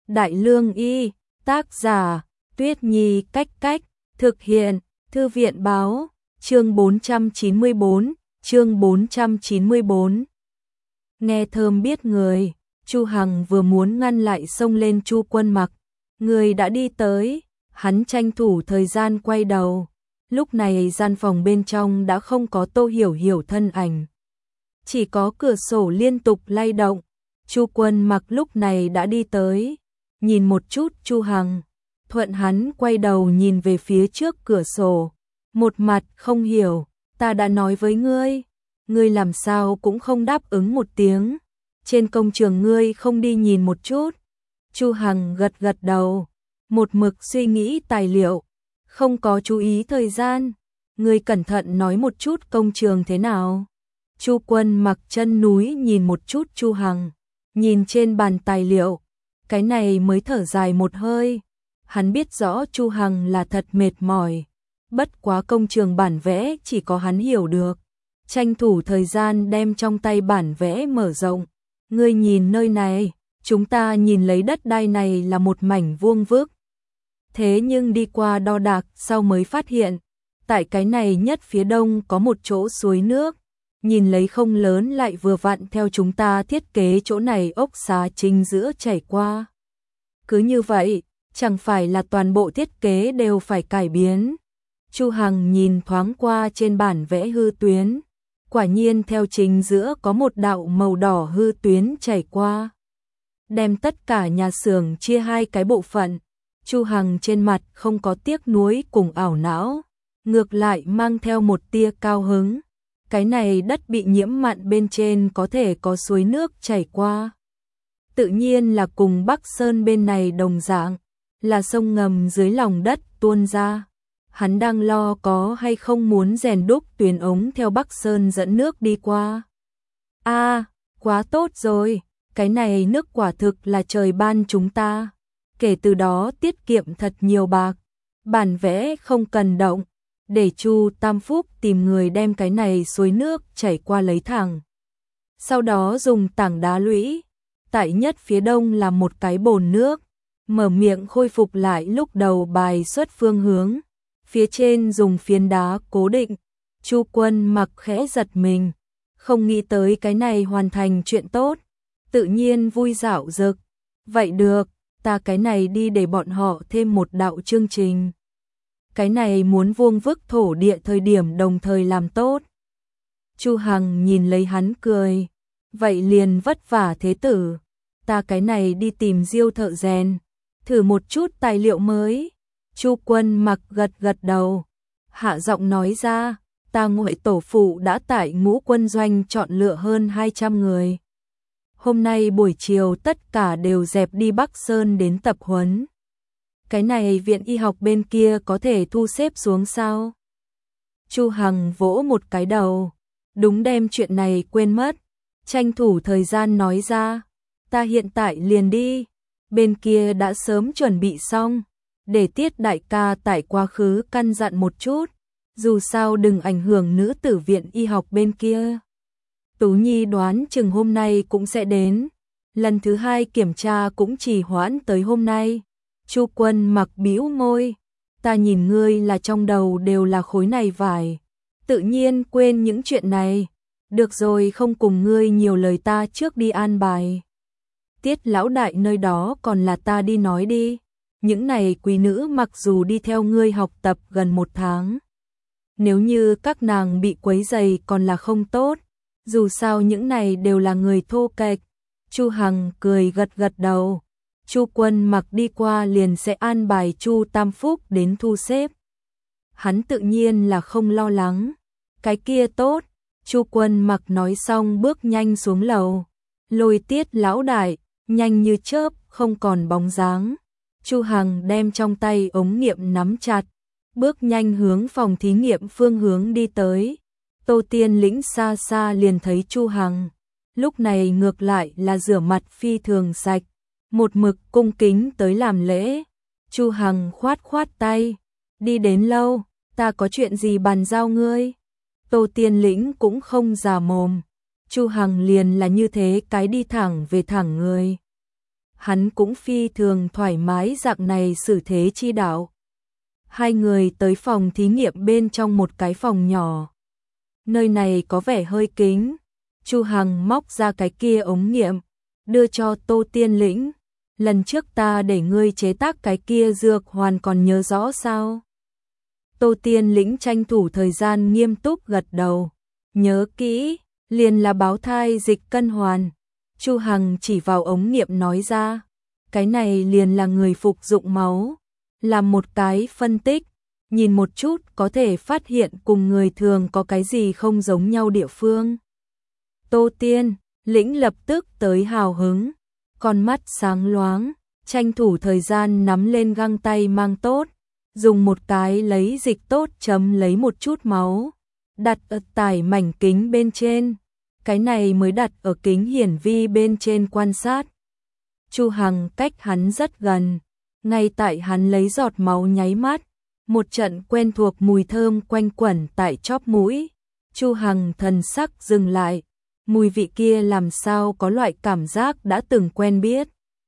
Đại Lương Y, tác giả, Tuyết Nhi Cách Cách, thực hiện, Thư viện Báo, chương 494, chương 494. Nghe thơm biết người, Chu Hằng vừa muốn ngăn lại xông lên Chu Quân Mặc, người đã đi tới, hắn tranh thủ thời gian quay đầu. Lúc này gian phòng bên trong đã không có Tô Hiểu Hiểu thân ảnh, chỉ có cửa sổ liên tục lay động. Chu Quân Mặc lúc này đã đi tới, nhìn một chút Chu Hằng, thuận hắn quay đầu nhìn về phía trước cửa sổ, một mặt không hiểu, ta đã nói với ngươi làm sao cũng không đáp ứng một tiếng, trên công trường ngươi không đi nhìn một chút. Chu Hằng gật gật đầu, một mực suy nghĩ tài liệu, không có chú ý thời gian, ngươi cẩn thận nói một chút công trường thế nào. Chu Quân Mặc chân núi nhìn một chút Chu Hằng, nhìn trên bàn tài liệu, cái này mới thở dài một hơi. Hắn biết rõ Chu Hằng là thật mệt mỏi, bất quá công trường bản vẽ chỉ có hắn hiểu được. Tranh thủ thời gian đem trong tay bản vẽ mở rộng. Ngươi nhìn nơi này, chúng ta nhìn lấy đất đai này là một mảnh vuông vức. Thế nhưng đi qua đo đạc sau mới phát hiện, tại cái này nhất phía đông có một chỗ suối nước. Nhìn lấy không lớn lại vừa vặn theo chúng ta thiết kế chỗ này ốc xá chính giữa chảy qua. Cứ như vậy, chẳng phải là toàn bộ thiết kế đều phải cải biến. Chu Hằng nhìn thoáng qua trên bản vẽ hư tuyến, quả nhiên theo chính giữa có một đạo màu đỏ hư tuyến chảy qua, đem tất cả nhà xưởng chia hai cái bộ phận. Chu Hằng trên mặt không có tiếc nuối cùng ảo não, ngược lại mang theo một tia cao hứng. Cái này đất bị nhiễm mặn bên trên có thể có suối nước chảy qua. Tự nhiên là cùng Bắc Sơn bên này đồng dạng, là sông ngầm dưới lòng đất tuôn ra. Hắn đang lo có hay không muốn rèn đúc tuyến ống theo Bắc Sơn dẫn nước đi qua. Quá tốt rồi, cái này nước quả thực là trời ban chúng ta. Kể từ đó tiết kiệm thật nhiều bạc. Bản vẽ không cần động, để Chu Tam Phúc tìm người đem cái này suối nước chảy qua lấy thẳng. Sau đó dùng tảng đá lũy, tại nhất phía đông là một cái bồn nước, mở miệng khôi phục lại lúc đầu bài xuất phương hướng. Phía trên dùng phiến đá cố định. Chu Quân Mặc khẽ giật mình, không nghĩ tới cái này hoàn thành chuyện tốt, tự nhiên vui dạo dực. Vậy được, ta cái này đi để bọn họ thêm một đạo chương trình. Cái này muốn vuông vức thổ địa thời điểm đồng thời làm tốt. Chu Hằng nhìn lấy hắn cười, vậy liền vất vả thế tử, ta cái này đi tìm Diêu thợ rèn, thử một chút tài liệu mới. Chu Quân Mặc gật gật đầu, hạ giọng nói ra, ta Ngụy tổ phụ đã tại Ngũ Quân doanh chọn lựa hơn 200 người. Hôm nay buổi chiều tất cả đều dẹp đi Bắc Sơn đến tập huấn. Cái này viện y học bên kia có thể thu xếp xuống sao? Chu Hằng vỗ một cái đầu, đúng đem chuyện này quên mất, tranh thủ thời gian nói ra, ta hiện tại liền đi, bên kia đã sớm chuẩn bị xong. Để Tiết đại ca tại quá khứ căn dặn một chút, dù sao đừng ảnh hưởng nữ tử viện y học bên kia. Tú Nhi đoán chừng hôm nay cũng sẽ đến, lần thứ hai kiểm tra cũng trì hoãn tới hôm nay. Chu Quân Mặc bĩu môi, ta nhìn ngươi là trong đầu đều là khối này vải, tự nhiên quên những chuyện này. Được rồi, không cùng ngươi nhiều lời, ta trước đi an bài. Tiết lão đại nơi đó còn là ta đi nói đi. Những này quý nữ mặc dù đi theo ngươi học tập gần 1 tháng, nếu như các nàng bị quấy rầy còn là không tốt, dù sao những này đều là người thô kệch. Chu Hằng cười gật gật đầu. Chu Quân Mặc đi qua liền sẽ an bài Chu Tam Phúc đến thu xếp. Hắn tự nhiên là không lo lắng. Cái kia tốt. Chu Quân Mặc nói xong bước nhanh xuống lầu, lôi Tiết lão đại, nhanh như chớp, không còn bóng dáng. Chu Hằng đem trong tay ống nghiệm nắm chặt, bước nhanh hướng phòng thí nghiệm phương hướng đi tới. Tô Tiên Lĩnh xa xa liền thấy Chu Hằng, lúc này ngược lại là rửa mặt phi thường sạch, một mực cung kính tới làm lễ. Chu Hằng khoát khoát tay, đi đến lâu, ta có chuyện gì bàn giao ngươi. Tô Tiên Lĩnh cũng không già mồm, Chu Hằng liền là như thế cái đi thẳng về thẳng người. hắn cũng phi thường thoải mái dạng này xử thế chi đạo. Hai người tới phòng thí nghiệm bên trong một cái phòng nhỏ. Nơi này có vẻ hơi kín. Chu Hằng móc ra cái kia ống nghiệm, đưa cho Tô Tiên Lĩnh. Lần trước ta để ngươi chế tác cái kia dược hoàn còn nhớ rõ sao? Tô Tiên Lĩnh tranh thủ thời gian nghiêm túc gật đầu. Nhớ kỹ, liền là báo thai dịch cân hoàn. Chu Hằng chỉ vào ống nghiệm nói ra. Cái này liền là người phục dụng máu. Làm một cái phân tích, nhìn một chút có thể phát hiện cùng người thường có cái gì không giống nhau địa phương. Tô Tiên Lĩnh lập tức tới hào hứng, con mắt sáng loáng, tranh thủ thời gian nắm lên găng tay mang tốt, dùng một cái lấy dịch tốt chấm lấy một chút máu, đặt ở tải mảnh kính bên trên, cái này mới đặt ở kính hiển vi bên trên quan sát. Chu Hằng cách hắn rất gần, ngay tại hắn lấy giọt máu nháy mắt, một trận quen thuộc mùi thơm quanh quẩn tại chóp mũi. Chu Hằng thần sắc dừng lại, mùi vị kia làm sao có loại cảm giác đã từng quen biết.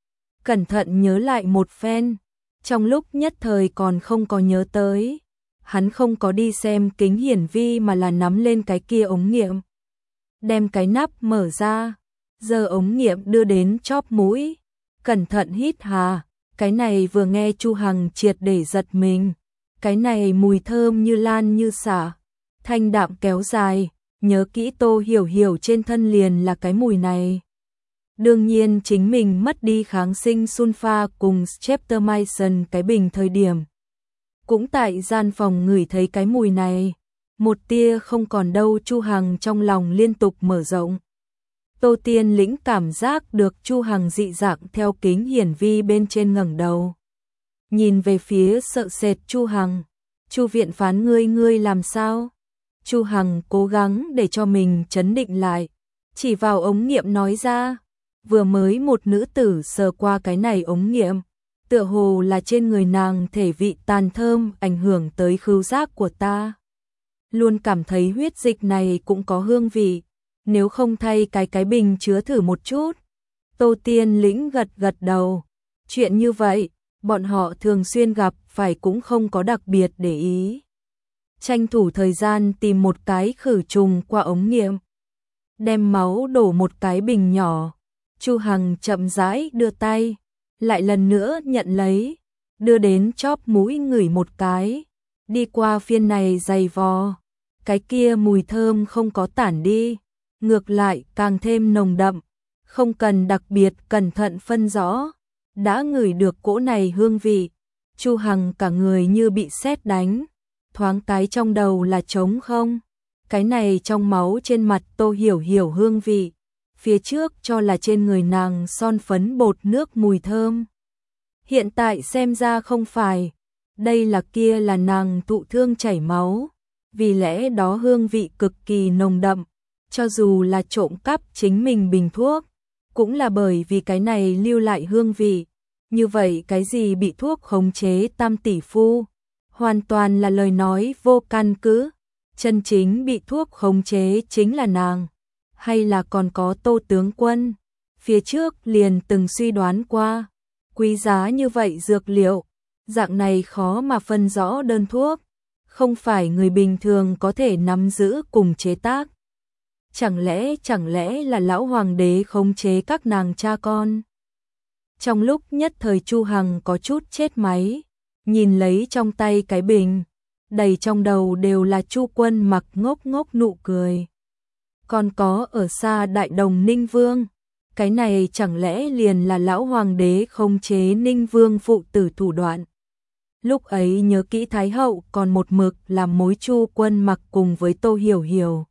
Cẩn thận nhớ lại một phen, trong lúc nhất thời còn không có nhớ tới. Hắn không có đi xem kính hiển vi mà là nắm lên cái kia ống nghiệm, đem cái nắp mở ra, giơ ống nghiệm đưa đến chóp mũi, cẩn thận hít hà. Cái này vừa nghe Chu Hằng triệt để giật mình. Cái này mùi thơm như lan như xả, thanh đạm kéo dài, nhớ kỹ Tô Hiểu Hiểu trên thân liền là cái mùi này. Đương nhiên chính mình mất đi kháng sinh sulfa cùng streptomycin cái bình thời điểm. Cũng tại gian phòng ngửi thấy cái mùi này, một tia không còn đâu. Chu Hằng trong lòng liên tục mở rộng. Tô Tiên Lĩnh cảm giác được Chu Hằng dị dạng theo kính hiển vi bên trên ngẩng đầu. Nhìn về phía sợ sệt Chu Hằng. Chu viện phán ngươi làm sao? Chu Hằng cố gắng để cho mình trấn định lại. Chỉ vào ống nghiệm nói ra. Vừa mới một nữ tử sờ qua cái này ống nghiệm. Tựa hồ là trên người nàng thể vị tàn thơm ảnh hưởng tới khứu giác của ta. Luôn cảm thấy huyết dịch này cũng có hương vị. Nếu không thay cái bình chứa thử một chút. Tô Tiên Lĩnh gật gật đầu. Chuyện như vậy, bọn họ thường xuyên gặp phải cũng không có đặc biệt để ý. Tranh thủ thời gian tìm một cái khử trùng qua ống nghiệm. Đem máu đổ một cái bình nhỏ. Chu Hằng chậm rãi đưa tay. Lại lần nữa nhận lấy. Đưa đến chóp mũi ngửi một cái. Đi qua phiên này dày vò. Cái kia mùi thơm không có tản đi. Ngược lại càng thêm nồng đậm, không cần đặc biệt cẩn thận phân rõ, đã ngửi được cỗ này hương vị. Chu Hằng cả người như bị sét đánh, thoáng cái trong đầu là trống không. Cái này trong máu trên mặt Tô Hiểu Hiểu hương vị, phía trước cho là trên người nàng son phấn bột nước mùi thơm. Hiện tại xem ra không phải, đây là kia là nàng thụ thương chảy máu, vì lẽ đó hương vị cực kỳ nồng đậm. Cho dù là trộm cắp chính mình bình thuốc, cũng là bởi vì cái này lưu lại hương vị. Như vậy cái gì bị thuốc khống chế tam tỷ phu, hoàn toàn là lời nói vô căn cứ. Chân chính bị thuốc khống chế chính là nàng, hay là còn có Tô tướng quân. Phía trước liền từng suy đoán qua, quý giá như vậy dược liệu, dạng này khó mà phân rõ đơn thuốc, không phải người bình thường có thể nắm giữ cùng chế tác. Chẳng lẽ là lão hoàng đế khống chế các nàng cha con? Trong lúc nhất thời Chu Hằng có chút chết máy, nhìn lấy trong tay cái bình, đầy trong đầu đều là Chu Quân Mặc ngốc ngốc nụ cười. Còn có ở xa Đại Đồng Ninh Vương, cái này chẳng lẽ liền là lão hoàng đế khống chế Ninh Vương phụ tử thủ đoạn? Lúc ấy nhớ kỹ Thái hậu còn một mực làm mối Chu Quân Mặc cùng với Tô Hiểu Hiểu.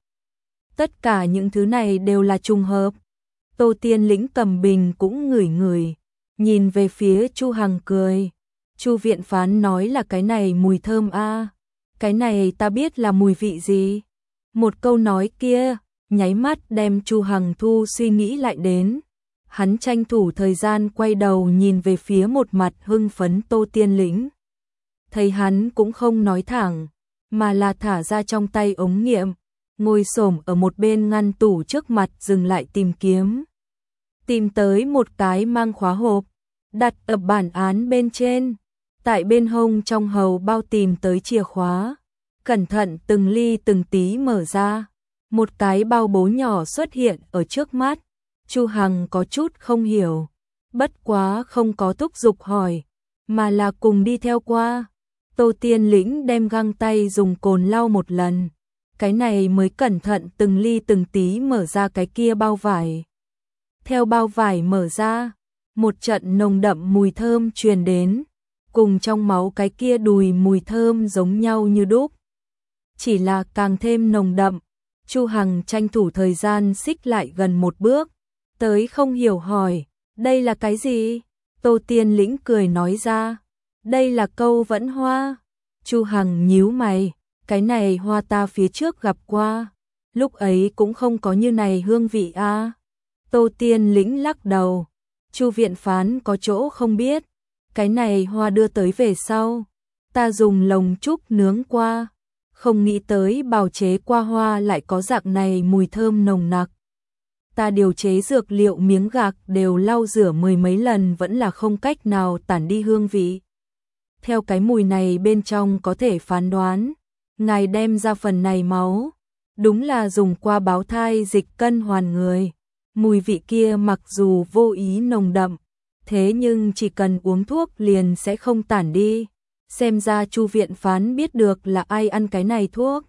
Tất cả những thứ này đều là trùng hợp. Tô Tiên Lĩnh cầm bình cũng ngửi ngửi, nhìn về phía Chu Hằng cười. Chu viện phán nói là cái này mùi thơm a, cái này ta biết là mùi vị gì. Một câu nói kia, nháy mắt đem Chu Hằng thu suy nghĩ lại đến. Hắn tranh thủ thời gian quay đầu nhìn về phía một mặt hưng phấn Tô Tiên Lĩnh. Thấy hắn cũng không nói thẳng, mà là thả ra trong tay ống nghiệm, ngồi xổm ở một bên ngăn tủ trước mặt dừng lại tìm kiếm. Tìm tới một cái mang khóa hộp, đặt ở bản án bên trên. Tại bên hông trong hầu bao tìm tới chìa khóa, cẩn thận từng ly từng tí mở ra. Một cái bao bố nhỏ xuất hiện ở trước mắt. Chu Hằng có chút không hiểu, bất quá không có thúc giục hỏi, mà là cùng đi theo qua. Tô Tiên Lĩnh đem găng tay dùng cồn lau một lần, cái này mới cẩn thận từng ly từng tí mở ra cái kia bao vải. Theo bao vải mở ra, một trận nồng đậm mùi thơm truyền đến, cùng trong máu cái kia đùi mùi thơm giống nhau như đúc, chỉ là càng thêm nồng đậm. Chu Hằng tranh thủ thời gian xích lại gần một bước, tới không hiểu hỏi, đây là cái gì? Tô Tiên Lĩnh cười nói ra, đây là câu vẫn hoa. Chu Hằng nhíu mày, cái này hoa ta phía trước gặp qua, lúc ấy cũng không có như này hương vị a. Tô Tiên Lĩnh lắc đầu, Chu viện phán có chỗ không biết, cái này hoa đưa tới về sau, ta dùng lồng trúc nướng qua, không nghĩ tới bào chế qua hoa lại có dạng này mùi thơm nồng nặc. Ta điều chế dược liệu miếng gạc đều lau rửa mười mấy lần vẫn là không cách nào tản đi hương vị. Theo cái mùi này bên trong có thể phán đoán, ngài đem ra phần này máu, đúng là dùng qua báo thai dịch cân hoàn người. Mùi vị kia mặc dù vô ý nồng đậm, thế nhưng chỉ cần uống thuốc liền sẽ không tản đi. Xem ra Chu viện phán biết được là ai ăn cái này thuốc.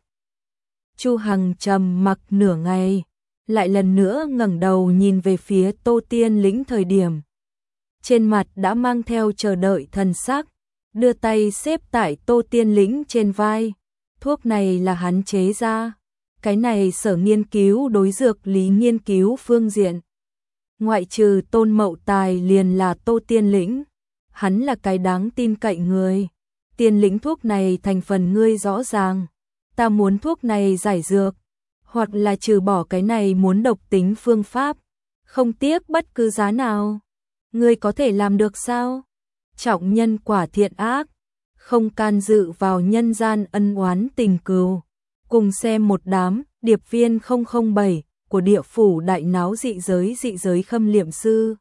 Chu Hằng trầm mặc nửa ngày, lại lần nữa ngẩng đầu nhìn về phía Tô Tiên Lĩnh thời điểm. Trên mặt đã mang theo chờ đợi thần sắc, đưa tay xếp tại Tô Tiên Lĩnh trên vai. Thuốc này là hắn chế ra, cái này sở nghiên cứu đối dược lý nghiên cứu phương diện. Ngoại trừ Tôn Mậu Tài liền là Tô Tiên Lĩnh, hắn là cái đáng tin cậy người. Tiên Lĩnh thuốc này thành phần ngươi rõ ràng, ta muốn thuốc này giải dược, hoặc là trừ bỏ cái này muốn độc tính phương pháp, không tiếc bất cứ giá nào. Ngươi có thể làm được sao? Trọng nhân quả thiện ác, không can dự vào nhân gian ân oán tình cừu. Cùng xem một đám điệp viên 007 của địa phủ đại náo dị giới khâm liệm sư.